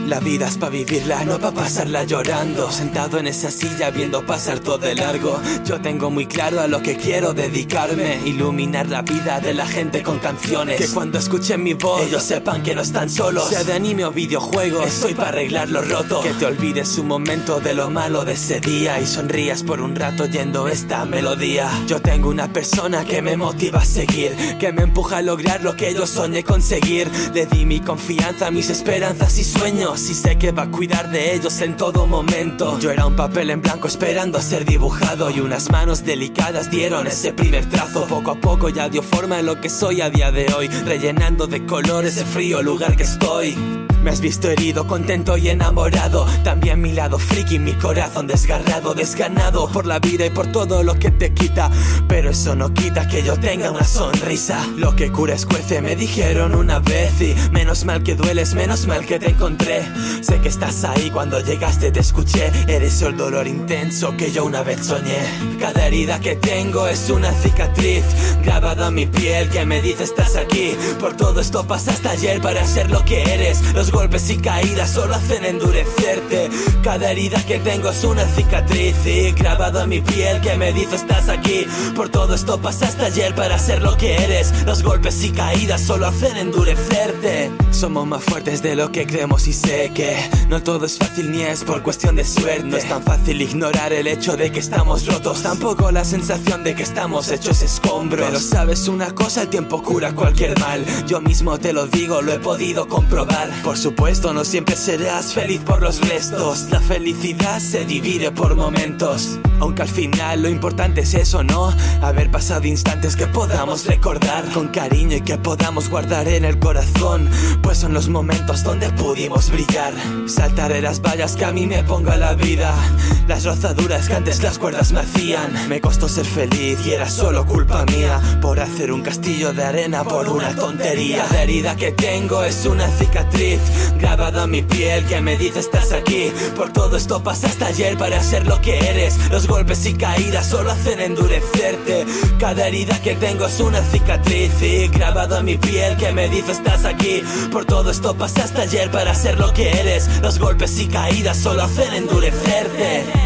La vida es pa' vivirla, no pa' pasarla llorando. Sentado en esa silla viendo pasar todo de largo. Yo tengo muy claro a lo que quiero dedicarme: iluminar la vida de la gente con canciones. Que cuando escuchen mi voz ellos sepan que no están solos. Sea de anime o videojuegos, estoy pa' arreglar lo roto. Que te olvides un momento de lo malo de ese día y sonrías por un rato oyendo esta melodía. Yo tengo una persona que me motiva a seguir, que me empuja a lograr lo que yo soñé conseguir. Le di mi confianza, mis esperanzas y sueños, y sé que va a cuidar de ellos en todo momento. Yo era un papel en blanco esperando a ser dibujado, y unas manos delicadas dieron ese primer trazo. Poco a poco ya dio forma en lo que soy a día de hoy, rellenando de colores el frío lugar que estoy. Me has visto herido, contento y enamorado. También mi lado friki, mi corazón desgarrado, desganado por la vida y por todo lo que te quita. Pero eso no quita que yo tenga una sonrisa. Lo que cura escuece, me dijeron una vez, y menos mal que dueles, menos mal que te encontré. Sé que estás ahí, cuando llegaste te escuché. Eres el dolor intenso que yo una vez soñé. Cada herida que tengo es una cicatriz grabada en mi piel que me dice estás aquí. Por todo esto pasaste ayer para ser lo que eres. Los golpes y caídas solo hacen endurecerte. Cada herida que tengo es una cicatriz y grabado en mi piel que me dice estás aquí. Por todo esto pasaste ayer para ser lo que eres. Los golpes y caídas solo hacen endurecerte. Somos más fuertes de lo que creemos y sé que no todo es fácil ni es por cuestión de suerte. No es tan fácil ignorar el hecho de que estamos rotos, tampoco la sensación de que estamos hechos escombros. Pero sabes una cosa, el tiempo cura cualquier mal. Yo mismo te lo digo, lo he podido comprobar. Por supuesto no siempre serás feliz por los restos, la felicidad se divide por momentos. Aunque al final lo importante es eso, ¿no? Haber pasado instantes que podamos recordar con cariño y que podamos guardar en el corazón, pues son los momentos donde pudimos brillar. Saltaré las vallas que a mí me ponga la vida, las rozaduras que antes las cuerdas me hacían. Me costó ser feliz y era solo culpa mía por hacer un castillo de arena por una tontería. Cada herida que tengo es una cicatriz grabada en mi piel que me dice estás aquí. Por todo esto pasaste ayer para ser lo que eres. Los golpes y caídas solo hacen endurecerte. Cada herida que tengo es una cicatriz y grabado en mi piel que me dice estás aquí. Por todo esto pasaste ayer para ser lo que eres. Los golpes y caídas solo hacen endurecerte.